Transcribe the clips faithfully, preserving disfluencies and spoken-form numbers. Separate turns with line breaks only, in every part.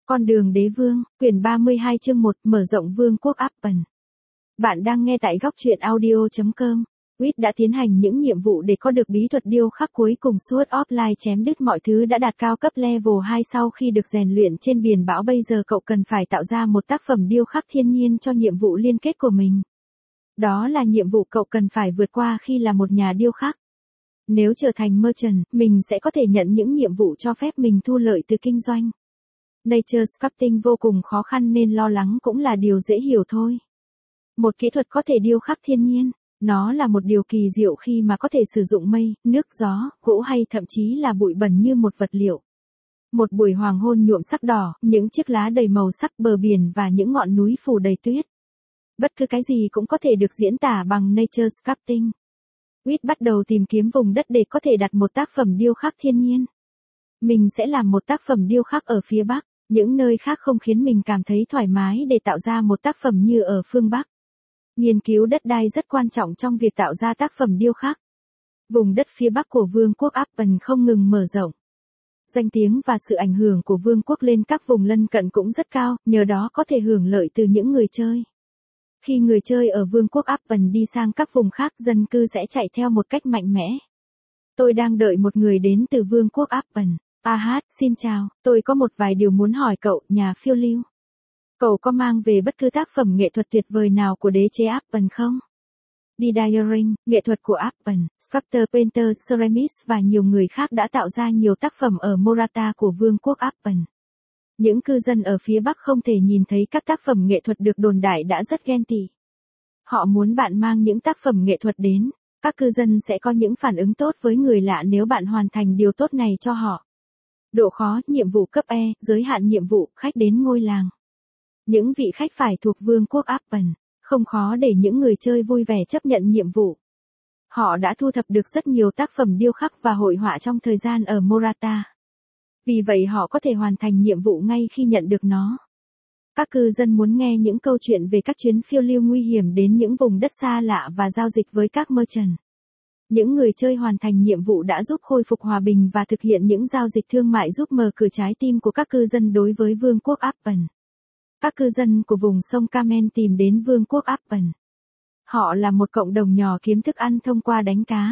Con đường đế vương, quyển ba mươi hai chương một, mở rộng vương quốc Appen. Bạn đang nghe tại góc truyện audio chấm com. Quýt đã tiến hành những nhiệm vụ để có được bí thuật điêu khắc cuối cùng suốt offline chém đứt mọi thứ đã đạt cao cấp level hai sau khi được rèn luyện trên biển bão. Bây giờ cậu cần phải tạo ra một tác phẩm điêu khắc thiên nhiên cho nhiệm vụ liên kết của mình. Đó là nhiệm vụ cậu cần phải vượt qua khi là một nhà điêu khắc. Nếu trở thành merchant, mình sẽ có thể nhận những nhiệm vụ cho phép mình thu lợi từ kinh doanh. Nature sculpting vô cùng khó khăn nên lo lắng cũng là điều dễ hiểu thôi. Một kỹ thuật có thể điêu khắc thiên nhiên, nó là một điều kỳ diệu khi mà có thể sử dụng mây, nước, gió, gỗ hay thậm chí là bụi bẩn như một vật liệu. Một buổi hoàng hôn nhuộm sắc đỏ, những chiếc lá đầy màu sắc, bờ biển và những ngọn núi phủ đầy tuyết. Bất cứ cái gì cũng có thể được diễn tả bằng nature sculpting. Quýt bắt đầu tìm kiếm vùng đất để có thể đặt một tác phẩm điêu khắc thiên nhiên. Mình sẽ làm một tác phẩm điêu khắc ở phía Bắc, những nơi khác không khiến mình cảm thấy thoải mái để tạo ra một tác phẩm như ở phương Bắc. Nghiên cứu đất đai rất quan trọng trong việc tạo ra tác phẩm điêu khắc. Vùng đất phía Bắc của vương quốc Appen không ngừng mở rộng. Danh tiếng và sự ảnh hưởng của vương quốc lên các vùng lân cận cũng rất cao, nhờ đó có thể hưởng lợi từ những người chơi. Khi người chơi ở vương quốc Appen đi sang các vùng khác, dân cư sẽ chạy theo một cách mạnh mẽ. Tôi đang đợi một người đến từ vương quốc Appen. A hát, xin chào, tôi có một vài điều muốn hỏi cậu, nhà phiêu lưu. Cậu có mang về bất cứ tác phẩm nghệ thuật tuyệt vời nào của đế chế Appen không? Didiering, nghệ thuật của Appen, Sculptor Painter, Ceramist và nhiều người khác đã tạo ra nhiều tác phẩm ở Morata của vương quốc Appen. Những cư dân ở phía Bắc không thể nhìn thấy các tác phẩm nghệ thuật được đồn đại đã rất ghen tị. Họ muốn bạn mang những tác phẩm nghệ thuật đến. Các cư dân sẽ có những phản ứng tốt với người lạ nếu bạn hoàn thành điều tốt này cho họ. Độ khó, nhiệm vụ cấp E, giới hạn nhiệm vụ, khách đến ngôi làng. Những vị khách phải thuộc vương quốc Appen, không khó để những người chơi vui vẻ chấp nhận nhiệm vụ. Họ đã thu thập được rất nhiều tác phẩm điêu khắc và hội họa trong thời gian ở Morata. Vì vậy họ có thể hoàn thành nhiệm vụ ngay khi nhận được nó. Các cư dân muốn nghe những câu chuyện về các chuyến phiêu lưu nguy hiểm đến những vùng đất xa lạ và giao dịch với các merchant. Những người chơi hoàn thành nhiệm vụ đã giúp khôi phục hòa bình và thực hiện những giao dịch thương mại giúp mở cửa trái tim của các cư dân đối với vương quốc Appen. Các cư dân của vùng sông Carmen tìm đến vương quốc Appen. Họ là một cộng đồng nhỏ kiếm thức ăn thông qua đánh cá.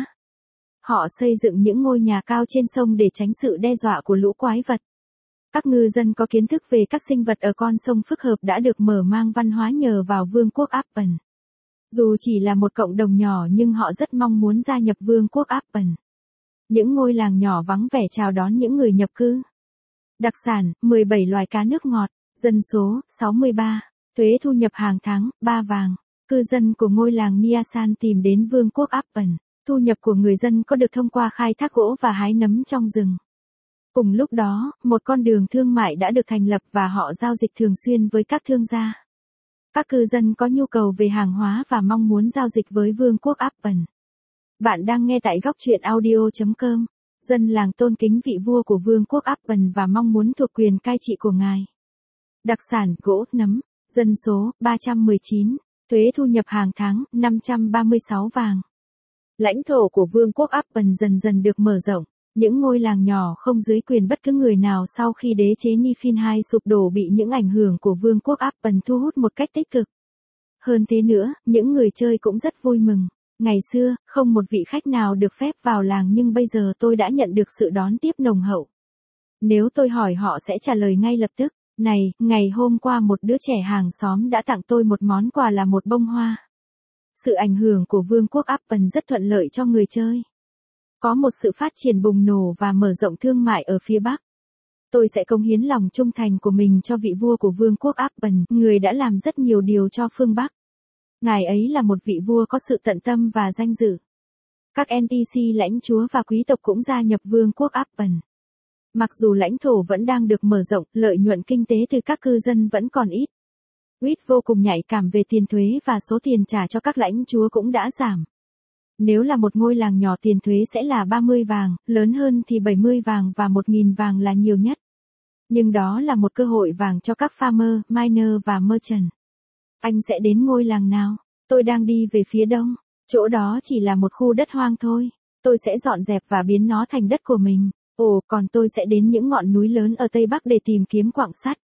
Họ xây dựng những ngôi nhà cao trên sông để tránh sự đe dọa của lũ quái vật. Các ngư dân có kiến thức về các sinh vật ở con sông phức hợp đã được mở mang văn hóa nhờ vào vương quốc Appen. Dù chỉ là một cộng đồng nhỏ nhưng họ rất mong muốn gia nhập vương quốc Appen. Những ngôi làng nhỏ vắng vẻ chào đón những người nhập cư. Đặc sản, mười bảy loài cá nước ngọt. Dân số, sáu mươi ba. Thuế thu nhập hàng tháng, ba vàng. Cư dân của ngôi làng Niasan tìm đến vương quốc Appen. Thu nhập của người dân có được thông qua khai thác gỗ và hái nấm trong rừng. Cùng lúc đó, một con đường thương mại đã được thành lập và họ giao dịch thường xuyên với các thương gia. Các cư dân có nhu cầu về hàng hóa và mong muốn giao dịch với vương quốc Appen. Bạn đang nghe tại góc truyện audio chấm com. Dân làng tôn kính vị vua của vương quốc Appen và mong muốn thuộc quyền cai trị của ngài. Đặc sản, gỗ, nấm. Dân số, ba trăm mười chín. Thuế thu nhập hàng tháng, năm trăm ba mươi sáu vàng. Lãnh thổ của vương quốc Appen dần dần được mở rộng. Những ngôi làng nhỏ không dưới quyền bất cứ người nào sau khi đế chế Nifin hai sụp đổ bị những ảnh hưởng của vương quốc Appen thu hút một cách tích cực. Hơn thế nữa, những người chơi cũng rất vui mừng. Ngày xưa, không một vị khách nào được phép vào làng nhưng bây giờ tôi đã nhận được sự đón tiếp nồng hậu. Nếu tôi hỏi họ sẽ trả lời ngay lập tức. Này, ngày hôm qua một đứa trẻ hàng xóm đã tặng tôi một món quà là một bông hoa. Sự ảnh hưởng của vương quốc Appen rất thuận lợi cho người chơi. Có một sự phát triển bùng nổ và mở rộng thương mại ở phía Bắc. Tôi sẽ cống hiến lòng trung thành của mình cho vị vua của vương quốc Appen, người đã làm rất nhiều điều cho phương Bắc. Ngài ấy là một vị vua có sự tận tâm và danh dự. Các en pê xê lãnh chúa và quý tộc cũng gia nhập vương quốc Appen. Mặc dù lãnh thổ vẫn đang được mở rộng, lợi nhuận kinh tế từ các cư dân vẫn còn ít. Quýt vô cùng nhạy cảm về tiền thuế và số tiền trả cho các lãnh chúa cũng đã giảm. Nếu là một ngôi làng nhỏ tiền thuế sẽ là ba mươi vàng, lớn hơn thì bảy mươi vàng và một nghìn vàng là nhiều nhất. Nhưng đó là một cơ hội vàng cho các farmer, miner và merchant. Anh sẽ đến ngôi làng nào? Tôi đang đi về phía đông. Chỗ đó chỉ là một khu đất hoang thôi. Tôi sẽ dọn dẹp và biến nó thành đất của mình. Ồ, còn tôi sẽ đến những ngọn núi lớn ở Tây Bắc để tìm kiếm quặng sắt.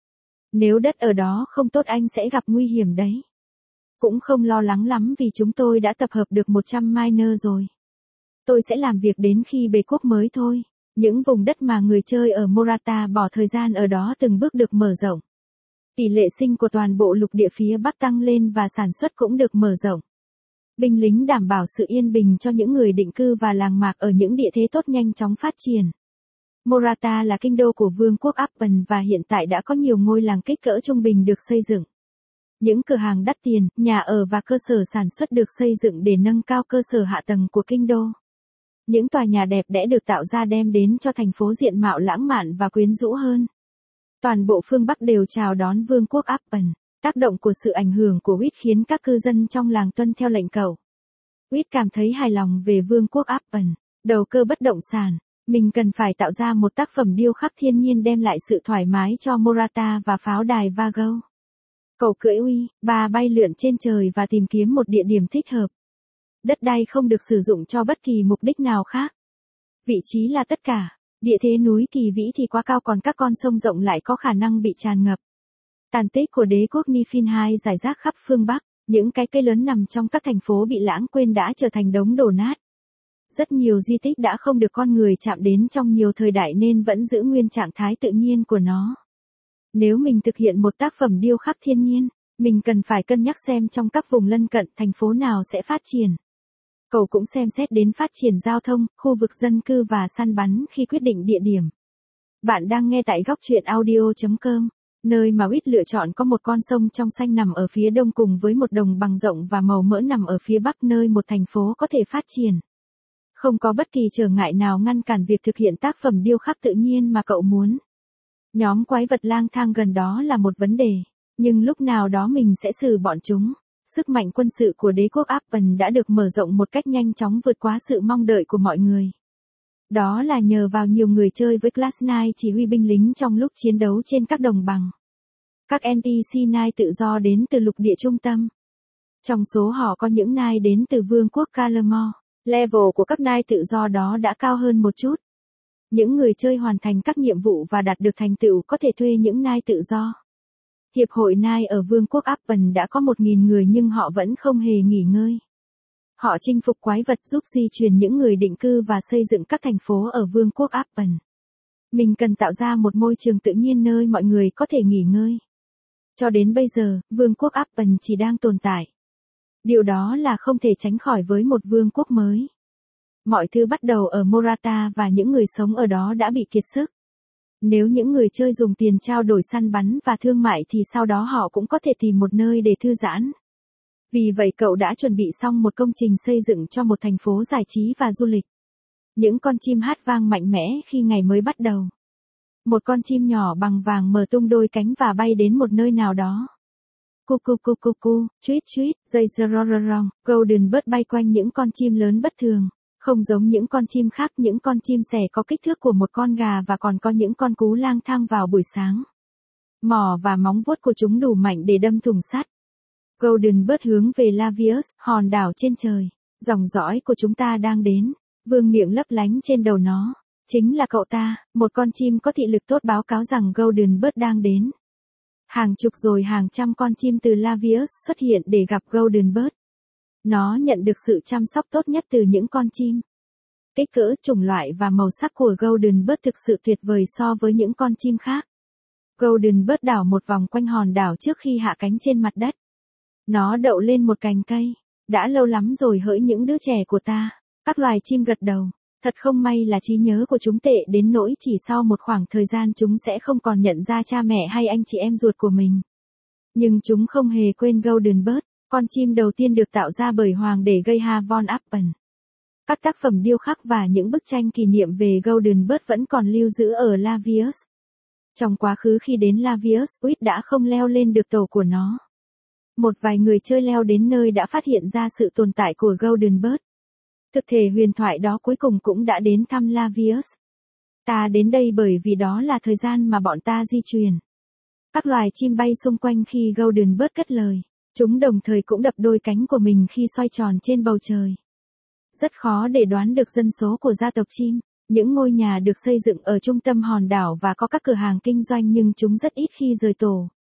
Nếu đất ở đó không tốt anh sẽ gặp nguy hiểm đấy. Cũng không lo lắng lắm vì chúng tôi đã tập hợp được một trăm miner rồi. Tôi sẽ làm việc đến khi bế quốc mới thôi. Những vùng đất mà người chơi ở Morata bỏ thời gian ở đó từng bước được mở rộng. Tỷ lệ sinh của toàn bộ lục địa phía Bắc tăng lên và sản xuất cũng được mở rộng. Binh lính đảm bảo sự yên bình cho những người định cư và làng mạc ở những địa thế tốt nhanh chóng phát triển. Morata là kinh đô của Vương quốc Appen và hiện tại đã có nhiều ngôi làng kích cỡ trung bình được xây dựng. Những cửa hàng đắt tiền, nhà ở và cơ sở sản xuất được xây dựng để nâng cao cơ sở hạ tầng của kinh đô. Những tòa nhà đẹp đẽ được tạo ra đem đến cho thành phố diện mạo lãng mạn và quyến rũ hơn. Toàn bộ phương Bắc đều chào đón Vương quốc Appen. Tác động của sự ảnh hưởng của Witt khiến các cư dân trong làng tuân theo lệnh cẩu. Witt cảm thấy hài lòng về Vương quốc Appen. Đầu cơ bất động sản. Mình cần phải tạo ra một tác phẩm điêu khắc thiên nhiên đem lại sự thoải mái cho Morata và pháo đài Vago. Cậu cưỡi uy, bà bay lượn trên trời và tìm kiếm một địa điểm thích hợp. Đất đai không được sử dụng cho bất kỳ mục đích nào khác. Vị trí là tất cả. Địa thế núi kỳ vĩ thì quá cao còn các con sông rộng lại có khả năng bị tràn ngập. Tàn tích của đế quốc Niflheim rải rác khắp phương Bắc, những cái cây lớn nằm trong các thành phố bị lãng quên đã trở thành đống đổ nát. Rất nhiều di tích đã không được con người chạm đến trong nhiều thời đại nên vẫn giữ nguyên trạng thái tự nhiên của nó. Nếu mình thực hiện một tác phẩm điêu khắc thiên nhiên, mình cần phải cân nhắc xem trong các vùng lân cận thành phố nào sẽ phát triển. Cậu cũng xem xét đến phát triển giao thông, khu vực dân cư và săn bắn khi quyết định địa điểm. Bạn đang nghe tại góc truyện audio chấm com. Nơi mà Witt lựa chọn có một con sông trong xanh nằm ở phía đông cùng với một đồng bằng rộng và màu mỡ nằm ở phía bắc nơi một thành phố có thể phát triển. Không có bất kỳ trở ngại nào ngăn cản việc thực hiện tác phẩm điêu khắc tự nhiên mà cậu muốn. Nhóm quái vật lang thang gần đó là một vấn đề, nhưng lúc nào đó mình sẽ xử bọn chúng. Sức mạnh quân sự của đế quốc Appen đã được mở rộng một cách nhanh chóng vượt quá sự mong đợi của mọi người. Đó là nhờ vào nhiều người chơi với Class chín chỉ huy binh lính trong lúc chiến đấu trên các đồng bằng. Các en pê xê chín tự do đến từ lục địa trung tâm. Trong số họ có những nai đến từ vương quốc Calamore. Level của các nai tự do đó đã cao hơn một chút. Những người chơi hoàn thành các nhiệm vụ và đạt được thành tựu có thể thuê những nai tự do. Hiệp hội nai ở vương quốc Appen đã có một nghìn người nhưng họ vẫn không hề nghỉ ngơi. Họ chinh phục quái vật giúp di chuyển những người định cư và xây dựng các thành phố ở vương quốc Appen. Mình cần tạo ra một môi trường tự nhiên nơi mọi người có thể nghỉ ngơi. Cho đến bây giờ, vương quốc Appen chỉ đang tồn tại. Điều đó là không thể tránh khỏi với một vương quốc mới. Mọi thứ bắt đầu ở Morata và những người sống ở đó đã bị kiệt sức. Nếu những người chơi dùng tiền trao đổi săn bắn và thương mại thì sau đó họ cũng có thể tìm một nơi để thư giãn. Vì vậy cậu đã chuẩn bị xong một công trình xây dựng cho một thành phố giải trí và du lịch. Những con chim hát vang mạnh mẽ khi ngày mới bắt đầu. Một con chim nhỏ bằng vàng mở tung đôi cánh và bay đến một nơi nào đó. Cu cu cu cu cu, tweet tweet, dây rororong, golden bird bay quanh những con chim lớn bất thường. Không giống những con chim khác, những con chim sẻ có kích thước của một con gà và còn có những con cú lang thang vào buổi sáng. Mỏ và móng vuốt của chúng đủ mạnh để đâm thủng sắt. Golden Bird hướng về Lavius, hòn đảo trên trời. Dòng dõi của chúng ta đang đến. Vương miệng lấp lánh trên đầu nó. Chính là cậu ta, một con chim có thị lực tốt báo cáo rằng Golden Bird đang đến. Hàng chục rồi hàng trăm con chim từ Lavius xuất hiện để gặp Golden Bird. Nó nhận được sự chăm sóc tốt nhất từ những con chim. Kích cỡ, chủng loại và màu sắc của Golden Bird thực sự tuyệt vời so với những con chim khác. Golden Bird đảo một vòng quanh hòn đảo trước khi hạ cánh trên mặt đất. Nó đậu lên một cành cây. Đã lâu lắm rồi hỡi những đứa trẻ của ta. Các loài chim gật đầu. Thật không may là trí nhớ của chúng tệ đến nỗi chỉ sau một khoảng thời gian chúng sẽ không còn nhận ra cha mẹ hay anh chị em ruột của mình. Nhưng chúng không hề quên Golden Bird, con chim đầu tiên được tạo ra bởi hoàng đế Geha von Appen. Các tác phẩm điêu khắc và những bức tranh kỷ niệm về Golden Bird vẫn còn lưu giữ ở Lavius. Trong quá khứ khi đến Lavius, Witt đã không leo lên được tổ của nó. Một vài người chơi leo đến nơi đã phát hiện ra sự tồn tại của Golden Bird. Thực thể huyền thoại đó cuối cùng cũng đã đến thăm Lavius. Ta đến đây bởi vì đó là thời gian mà bọn ta di chuyển. Các loài chim bay xung quanh khi Golden Bird cất lời. Chúng đồng thời cũng đập đôi cánh của mình khi xoay tròn trên bầu trời. Rất khó để đoán được dân số của gia tộc chim. Những ngôi nhà được xây dựng ở trung tâm hòn đảo và có các cửa hàng kinh doanh nhưng chúng rất ít khi rời tổ.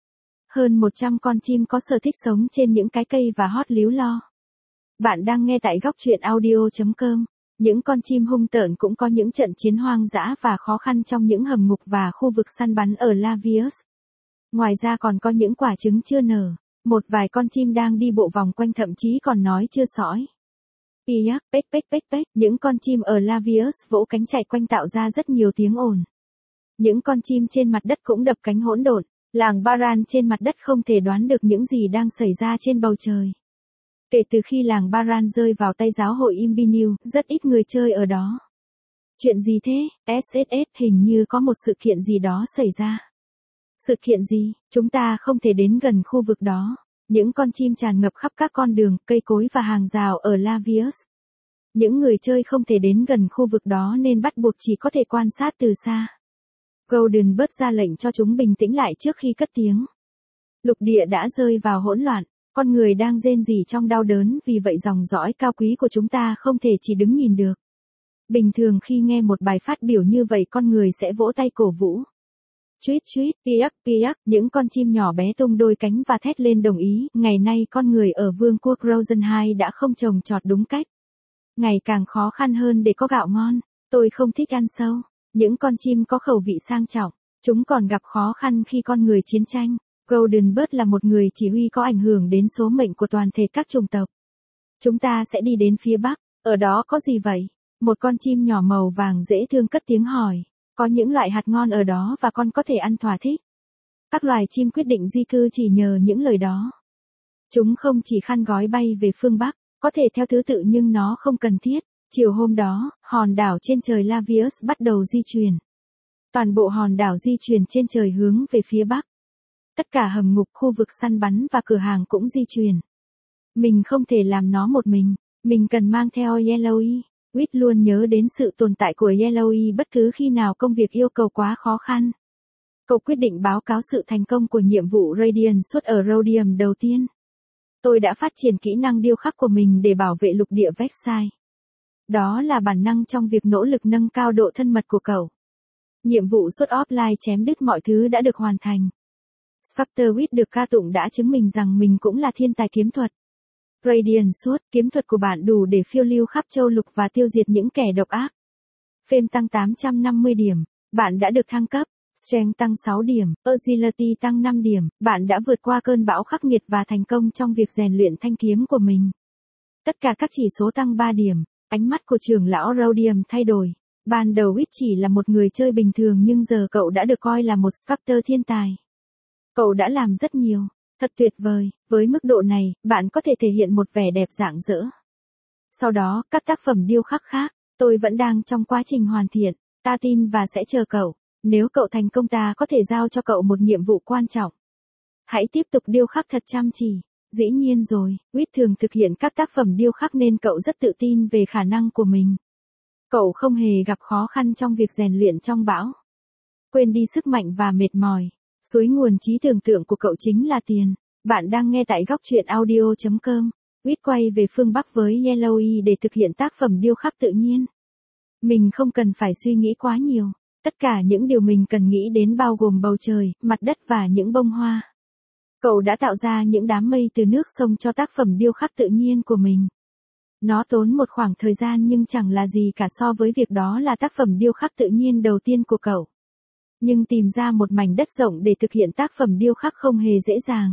Hơn một trăm con chim có sở thích sống trên những cái cây và hót líu lo. Bạn đang nghe tại góc truyện audio chấm com. Những con chim hung tợn cũng có những trận chiến hoang dã và khó khăn trong những hầm ngục và khu vực săn bắn ở Lavius. Ngoài ra còn có những quả trứng chưa nở. Một vài con chim đang đi bộ vòng quanh, thậm chí còn nói chưa sõi. Piak, pếch pếch pếch pếch, những con chim ở Lavius vỗ cánh chạy quanh tạo ra rất nhiều tiếng ồn. Những con chim trên mặt đất cũng đập cánh hỗn độn. Làng Baran trên mặt đất không thể đoán được những gì đang xảy ra trên bầu trời. Kể từ khi làng Baran rơi vào tay giáo hội Imbinu, rất ít người chơi ở đó. Chuyện gì thế? ét ét ét, hình như có một sự kiện gì đó xảy ra. Sự kiện gì? Chúng ta không thể đến gần khu vực đó. Những con chim tràn ngập khắp các con đường, cây cối và hàng rào ở Lavius. Những người chơi không thể đến gần khu vực đó nên bắt buộc chỉ có thể quan sát từ xa. Golden Bird ra lệnh cho chúng bình tĩnh lại trước khi cất tiếng. Lục địa đã rơi vào hỗn loạn, con người đang rên rỉ trong đau đớn, vì vậy dòng dõi cao quý của chúng ta không thể chỉ đứng nhìn được. Bình thường khi nghe một bài phát biểu như vậy, con người sẽ vỗ tay cổ vũ. Chuít chuít, piak piak, những con chim nhỏ bé tung đôi cánh và thét lên đồng ý. Ngày nay con người ở vương quốc Rosenheim đã không trồng trọt đúng cách. Ngày càng khó khăn hơn để có gạo ngon. Tôi không thích ăn sâu. Những con chim có khẩu vị sang trọng. Chúng còn gặp khó khăn khi con người chiến tranh. Golden Bird là một người chỉ huy có ảnh hưởng đến số mệnh của toàn thể các chủng tộc. Chúng ta sẽ đi đến phía Bắc. Ở đó có gì vậy? Một con chim nhỏ màu vàng dễ thương cất tiếng hỏi. Có những loại hạt ngon ở đó và con có thể ăn thỏa thích. Các loài chim quyết định di cư chỉ nhờ những lời đó. Chúng không chỉ khăn gói bay về phương Bắc, có thể theo thứ tự nhưng nó không cần thiết. Chiều hôm đó, hòn đảo trên trời Lavius bắt đầu di chuyển. Toàn bộ hòn đảo di chuyển trên trời hướng về phía Bắc. Tất cả hầm ngục, khu vực săn bắn và cửa hàng cũng di chuyển. Mình không thể làm nó một mình, mình cần mang theo Yellowy. Whit luôn nhớ đến sự tồn tại của Yellowy bất cứ khi nào công việc yêu cầu quá khó khăn. Cậu quyết định báo cáo sự thành công của nhiệm vụ Radiant suốt ở Rhodium đầu tiên. Tôi đã phát triển kỹ năng điêu khắc của mình để bảo vệ lục địa Vexai. Đó là bản năng trong việc nỗ lực nâng cao độ thân mật của cậu. Nhiệm vụ suốt offline chém đứt mọi thứ đã được hoàn thành. Spectre Whit được ca tụng đã chứng minh rằng mình cũng là thiên tài kiếm thuật. Radiant suốt, kiếm thuật của bạn đủ để phiêu lưu khắp châu lục và tiêu diệt những kẻ độc ác. Fame tăng tám trăm năm mươi điểm, bạn đã được thăng cấp. Strength tăng sáu điểm, Agility tăng năm điểm, bạn đã vượt qua cơn bão khắc nghiệt và thành công trong việc rèn luyện thanh kiếm của mình. Tất cả các chỉ số tăng ba điểm, ánh mắt của trưởng lão Rhodium thay đổi. Ban đầu Whit chỉ là một người chơi bình thường nhưng giờ cậu đã được coi là một Spectre thiên tài. Cậu đã làm rất nhiều. Thật tuyệt vời, với mức độ này, bạn có thể thể hiện một vẻ đẹp rạng rỡ. Sau đó, các tác phẩm điêu khắc khác, tôi vẫn đang trong quá trình hoàn thiện, ta tin và sẽ chờ cậu. Nếu cậu thành công ta có thể giao cho cậu một nhiệm vụ quan trọng. Hãy tiếp tục điêu khắc thật chăm chỉ. Dĩ nhiên rồi, Whit thường thực hiện các tác phẩm điêu khắc nên cậu rất tự tin về khả năng của mình. Cậu không hề gặp khó khăn trong việc rèn luyện trong bão. Quên đi sức mạnh và mệt mỏi. Suối nguồn trí tưởng tượng của cậu chính là tiền. Bạn đang nghe tại góc truyện audio chấm com. Whit quay về phương Bắc với Yellowy để thực hiện tác phẩm điêu khắc tự nhiên. Mình không cần phải suy nghĩ quá nhiều. Tất cả những điều mình cần nghĩ đến bao gồm bầu trời, mặt đất và những bông hoa. Cậu đã tạo ra những đám mây từ nước sông cho tác phẩm điêu khắc tự nhiên của mình. Nó tốn một khoảng thời gian nhưng chẳng là gì cả so với việc đó là tác phẩm điêu khắc tự nhiên đầu tiên của cậu. Nhưng tìm ra một mảnh đất rộng để thực hiện tác phẩm điêu khắc không hề dễ dàng.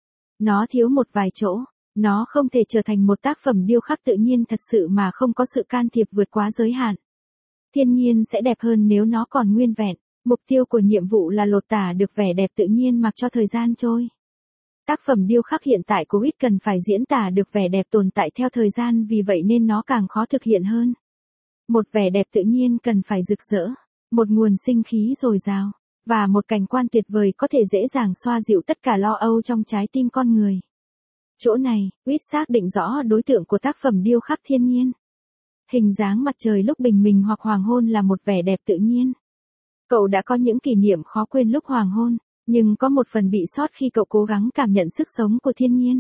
Nó thiếu một vài chỗ, nó không thể trở thành một tác phẩm điêu khắc tự nhiên thật sự mà không có sự can thiệp vượt quá giới hạn. Thiên nhiên sẽ đẹp hơn nếu nó còn nguyên vẹn. Mục tiêu của nhiệm vụ là lột tả được vẻ đẹp tự nhiên mặc cho thời gian trôi. Tác phẩm điêu khắc hiện tại của Whit cần phải diễn tả được vẻ đẹp tồn tại theo thời gian, vì vậy nên nó càng khó thực hiện hơn. Một vẻ đẹp tự nhiên cần phải rực rỡ, một nguồn sinh khí dồi dào, và một cảnh quan tuyệt vời có thể dễ dàng xoa dịu tất cả lo âu trong trái tim con người. Chỗ này, Whit xác định rõ đối tượng của tác phẩm điêu khắc thiên nhiên. Hình dáng mặt trời lúc bình minh hoặc hoàng hôn là một vẻ đẹp tự nhiên. Cậu đã có những kỷ niệm khó quên lúc hoàng hôn, nhưng có một phần bị sót khi cậu cố gắng cảm nhận sức sống của thiên nhiên.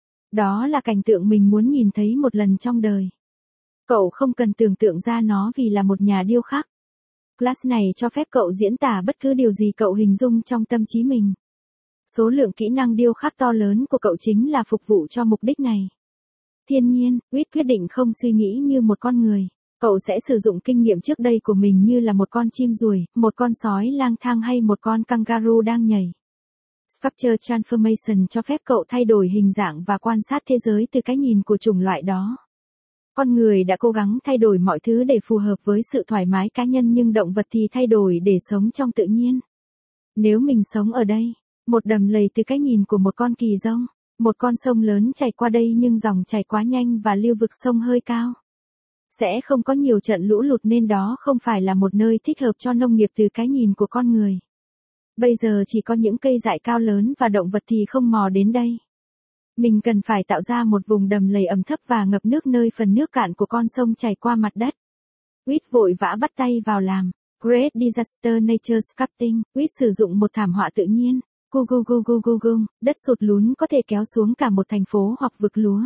Đó là cảnh tượng mình muốn nhìn thấy một lần trong đời. Cậu không cần tưởng tượng ra nó vì là một nhà điêu khắc. Class này cho phép cậu diễn tả bất cứ điều gì cậu hình dung trong tâm trí mình. Số lượng kỹ năng điêu khắc to lớn của cậu chính là phục vụ cho mục đích này. Thiên nhiên, Wit quyết định không suy nghĩ như một con người. Cậu sẽ sử dụng kinh nghiệm trước đây của mình như là một con chim ruồi, một con sói lang thang hay một con kangaroo đang nhảy. Sculpture Transformation cho phép cậu thay đổi hình dạng và quan sát thế giới từ cái nhìn của chủng loại đó. Con người đã cố gắng thay đổi mọi thứ để phù hợp với sự thoải mái cá nhân, nhưng động vật thì thay đổi để sống trong tự nhiên. Nếu mình sống ở đây, một đầm lầy từ cái nhìn của một con kỳ rông, một con sông lớn chảy qua đây nhưng dòng chảy quá nhanh và lưu vực sông hơi cao. Sẽ không có nhiều trận lũ lụt nên đó không phải là một nơi thích hợp cho nông nghiệp từ cái nhìn của con người. Bây giờ chỉ có những cây dại cao lớn và động vật thì không mò đến đây. Mình cần phải tạo ra một vùng đầm lầy ẩm thấp và ngập nước nơi phần nước cạn của con sông chảy qua mặt đất. Wit vội vã bắt tay vào làm. Great Disaster Nature Sculpting. Wit sử dụng một thảm họa tự nhiên. Gu gu gu gu gu gu, đất sụt lún có thể kéo xuống cả một thành phố hoặc vực lúa.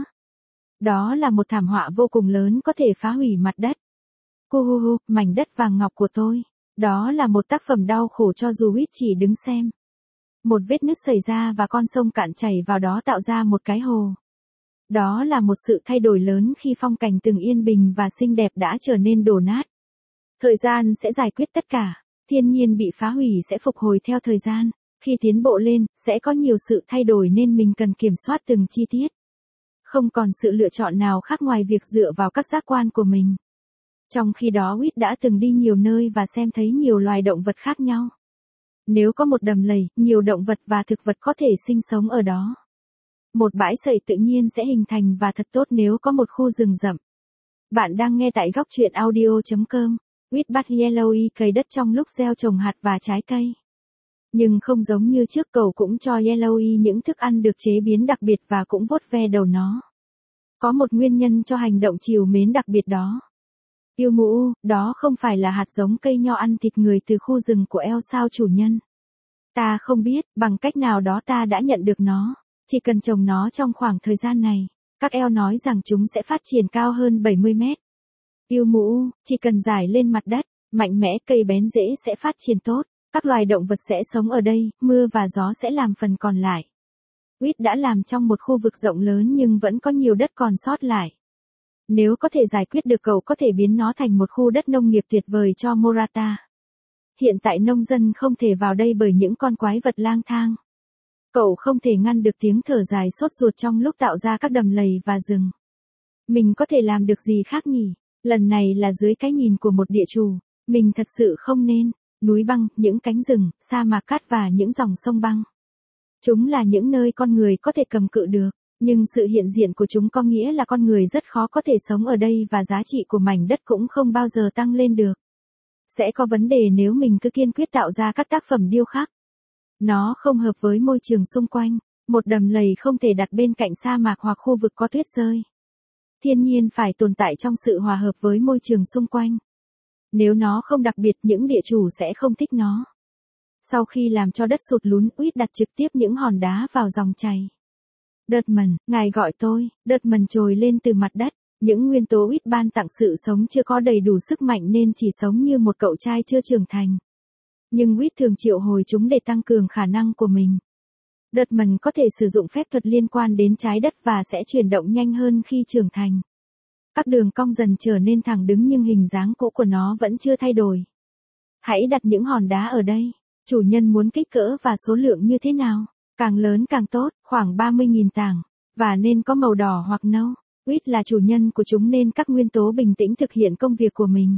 Đó là một thảm họa vô cùng lớn có thể phá hủy mặt đất. Gu gu gu, mảnh đất vàng ngọc của tôi. Đó là một tác phẩm đau khổ cho dù Wit chỉ đứng xem. Một vết nứt xảy ra và con sông cạn chảy vào đó tạo ra một cái hồ. Đó là một sự thay đổi lớn khi phong cảnh từng yên bình và xinh đẹp đã trở nên đổ nát. Thời gian sẽ giải quyết tất cả. Thiên nhiên bị phá hủy sẽ phục hồi theo thời gian. Khi tiến bộ lên, sẽ có nhiều sự thay đổi nên mình cần kiểm soát từng chi tiết. Không còn sự lựa chọn nào khác ngoài việc dựa vào các giác quan của mình. Trong khi đó Wit đã từng đi nhiều nơi và xem thấy nhiều loài động vật khác nhau. Nếu có một đầm lầy, nhiều động vật và thực vật có thể sinh sống ở đó. Một bãi sậy tự nhiên sẽ hình thành và thật tốt nếu có một khu rừng rậm. Bạn đang nghe tại góc truyện audio chấm com. Wit bắt Yellowy cày đất trong lúc gieo trồng hạt và trái cây. Nhưng không giống như trước, cậu cũng cho Yellowy những thức ăn được chế biến đặc biệt và cũng vuốt ve đầu nó. Có một nguyên nhân cho hành động trìu mến đặc biệt đó. Yêu mũ, đó không phải là hạt giống cây nho ăn thịt người từ khu rừng của eo sao chủ nhân. Ta không biết, bằng cách nào đó ta đã nhận được nó. Chỉ cần trồng nó trong khoảng thời gian này, các eo nói rằng chúng sẽ phát triển cao hơn bảy mươi mét. Yêu mũ, chỉ cần rải lên mặt đất, mạnh mẽ cây bén rễ sẽ phát triển tốt. Các loài động vật sẽ sống ở đây, mưa và gió sẽ làm phần còn lại. Wit đã làm trong một khu vực rộng lớn nhưng vẫn có nhiều đất còn sót lại. Nếu có thể giải quyết được, cậu có thể biến nó thành một khu đất nông nghiệp tuyệt vời cho Morata. Hiện tại nông dân không thể vào đây bởi những con quái vật lang thang. Cậu không thể ngăn được tiếng thở dài sốt ruột trong lúc tạo ra các đầm lầy và rừng. Mình có thể làm được gì khác nhỉ? Lần này là dưới cái nhìn của một địa chủ. Mình thật sự không nên. Núi băng, những cánh rừng, sa mạc cát và những dòng sông băng. Chúng là những nơi con người có thể cầm cự được, nhưng sự hiện diện của chúng có nghĩa là con người rất khó có thể sống ở đây và giá trị của mảnh đất cũng không bao giờ tăng lên được. Sẽ có vấn đề nếu mình cứ kiên quyết tạo ra các tác phẩm điêu khắc. Nó không hợp với môi trường xung quanh, một đầm lầy không thể đặt bên cạnh sa mạc hoặc khu vực có tuyết rơi. Thiên nhiên phải tồn tại trong sự hòa hợp với môi trường xung quanh. Nếu nó không đặc biệt, những địa chủ sẽ không thích nó. Sau khi làm cho đất sụt lún, Wit đặt trực tiếp những hòn đá vào dòng chảy. Đợtmần, ngài gọi tôi. Đợtmần trồi lên từ mặt đất. Những nguyên tố Wit ban tặng sự sống chưa có đầy đủ sức mạnh nên chỉ sống như một cậu trai chưa trưởng thành. Nhưng Wit thường triệu hồi chúng để tăng cường khả năng của mình. Đợtmần có thể sử dụng phép thuật liên quan đến trái đất và sẽ chuyển động nhanh hơn khi trưởng thành. Các đường cong dần trở nên thẳng đứng nhưng hình dáng cũ của nó vẫn chưa thay đổi. Hãy đặt những hòn đá ở đây. Chủ nhân muốn kích cỡ và số lượng như thế nào? Càng lớn càng tốt, khoảng ba mươi nghìn tảng. Và nên có màu đỏ hoặc nâu. Wit là chủ nhân của chúng nên các nguyên tố bình tĩnh thực hiện công việc của mình.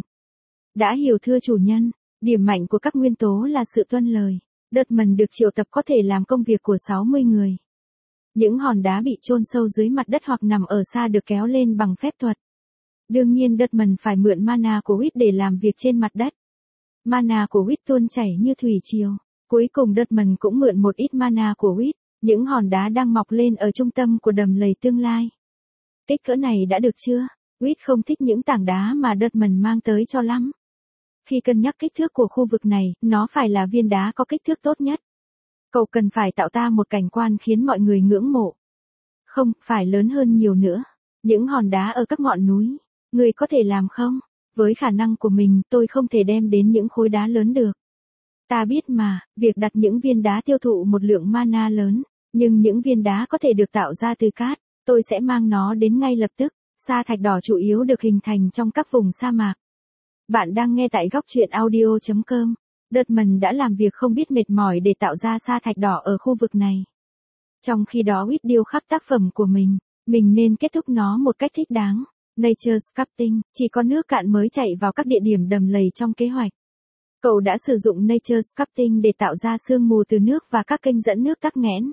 Đã hiểu thưa chủ nhân, điểm mạnh của các nguyên tố là sự tuân lời. Đợtmần được triệu tập có thể làm công việc của sáu mươi người. Những hòn đá bị chôn sâu dưới mặt đất hoặc nằm ở xa được kéo lên bằng phép thuật. Đương nhiên Đợtmần phải mượn mana của Wit để làm việc trên mặt đất. Mana của Wit tuôn chảy như thủy triều. Cuối cùng Đợtmần cũng mượn một ít mana của Wit. Những hòn đá đang mọc lên ở trung tâm của đầm lầy tương lai. Kích cỡ này đã được chưa? Wit không thích những tảng đá mà Đợtmần mang tới cho lắm. Khi cân nhắc kích thước của khu vực này, nó phải là viên đá có kích thước tốt nhất. Cậu cần phải tạo ra một cảnh quan khiến mọi người ngưỡng mộ. Không, phải lớn hơn nhiều nữa. Những hòn đá ở các ngọn núi. Người có thể làm không? Với khả năng của mình, tôi không thể đem đến những khối đá lớn được. Ta biết mà, việc đặt những viên đá tiêu thụ một lượng mana lớn, nhưng những viên đá có thể được tạo ra từ cát, tôi sẽ mang nó đến ngay lập tức. Sa thạch đỏ chủ yếu được hình thành trong các vùng sa mạc. Bạn đang nghe tại góc truyện audio chấm com. Đợtman đã làm việc không biết mệt mỏi để tạo ra sa thạch đỏ ở khu vực này. Trong khi đó Whit điêu khắc tác phẩm của mình, mình nên kết thúc nó một cách thích đáng. Nature Sculpting, chỉ có nước cạn mới chạy vào các địa điểm đầm lầy trong kế hoạch. Cậu đã sử dụng Nature Sculpting để tạo ra sương mù từ nước và các kênh dẫn nước tắc nghẽn.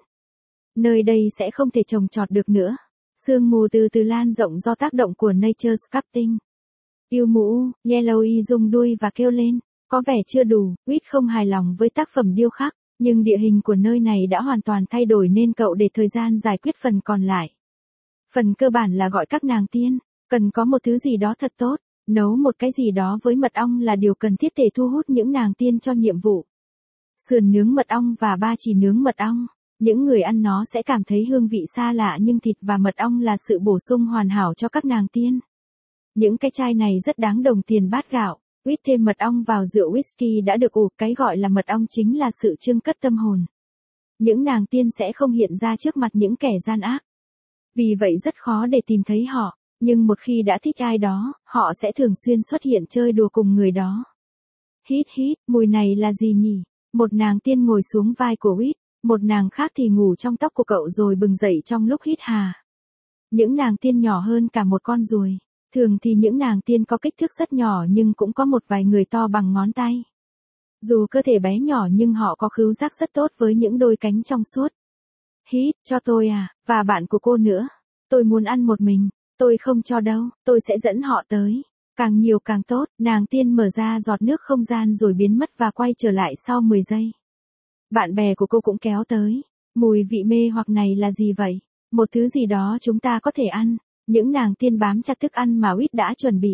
Nơi đây sẽ không thể trồng trọt được nữa. Sương mù từ từ lan rộng do tác động của Nature Sculpting. Yêu mũ, Yellowy rung đuôi và kêu lên, có vẻ chưa đủ. Whit không hài lòng với tác phẩm điêu khắc, nhưng địa hình của nơi này đã hoàn toàn thay đổi nên cậu để thời gian giải quyết phần còn lại. Phần cơ bản là gọi các nàng tiên, cần có một thứ gì đó thật tốt, nấu một cái gì đó với mật ong là điều cần thiết để thu hút những nàng tiên cho nhiệm vụ. Sườn nướng mật ong và ba chỉ nướng mật ong. Những người ăn nó sẽ cảm thấy hương vị xa lạ nhưng thịt và mật ong là sự bổ sung hoàn hảo cho các nàng tiên. Những cái chai này rất đáng đồng tiền bát gạo. Whit thêm mật ong vào rượu whisky đã được ủ, cái gọi là mật ong chính là sự trưng cất tâm hồn. Những nàng tiên sẽ không hiện ra trước mặt những kẻ gian ác. Vì vậy rất khó để tìm thấy họ, nhưng một khi đã thích ai đó, họ sẽ thường xuyên xuất hiện chơi đùa cùng người đó. Hít hít, mùi này là gì nhỉ? Một nàng tiên ngồi xuống vai của Whit, một nàng khác thì ngủ trong tóc của cậu rồi bừng dậy trong lúc hít hà. Những nàng tiên nhỏ hơn cả một con ruồi. Thường thì những nàng tiên có kích thước rất nhỏ nhưng cũng có một vài người to bằng ngón tay. Dù cơ thể bé nhỏ nhưng họ có khứu giác rất tốt với những đôi cánh trong suốt. Hít, cho tôi à, và bạn của cô nữa. Tôi muốn ăn một mình, tôi không cho đâu, tôi sẽ dẫn họ tới. Càng nhiều càng tốt, nàng tiên mở ra giọt nước không gian rồi biến mất và quay trở lại sau mười giây. Bạn bè của cô cũng kéo tới. Mùi vị mê hoặc này là gì vậy? Một thứ gì đó chúng ta có thể ăn. Những nàng tiên bám chặt thức ăn mà Whit đã chuẩn bị.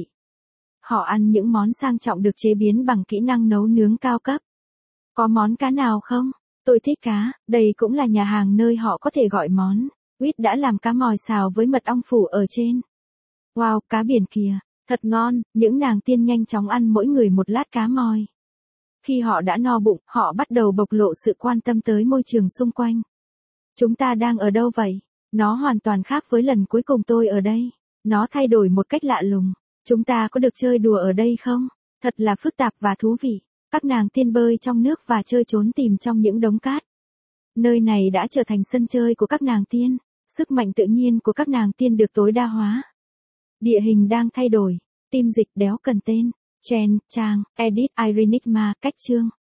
Họ ăn những món sang trọng được chế biến bằng kỹ năng nấu nướng cao cấp. Có món cá nào không? Tôi thích cá, đây cũng là nhà hàng nơi họ có thể gọi món. Whit đã làm cá mòi xào với mật ong phủ ở trên. Wow, cá biển kìa, thật ngon, những nàng tiên nhanh chóng ăn mỗi người một lát cá mòi. Khi họ đã no bụng, họ bắt đầu bộc lộ sự quan tâm tới môi trường xung quanh. Chúng ta đang ở đâu vậy? Nó hoàn toàn khác với lần cuối cùng tôi ở đây. Nó thay đổi một cách lạ lùng. Chúng ta có được chơi đùa ở đây không? Thật là phức tạp và thú vị. Các nàng tiên bơi trong nước và chơi trốn tìm trong những đống cát. Nơi này đã trở thành sân chơi của các nàng tiên. Sức mạnh tự nhiên của các nàng tiên được tối đa hóa. Địa hình đang thay đổi. Tim dịch đéo cần tên. Chen, trang, edit, Irenigma, cách chương.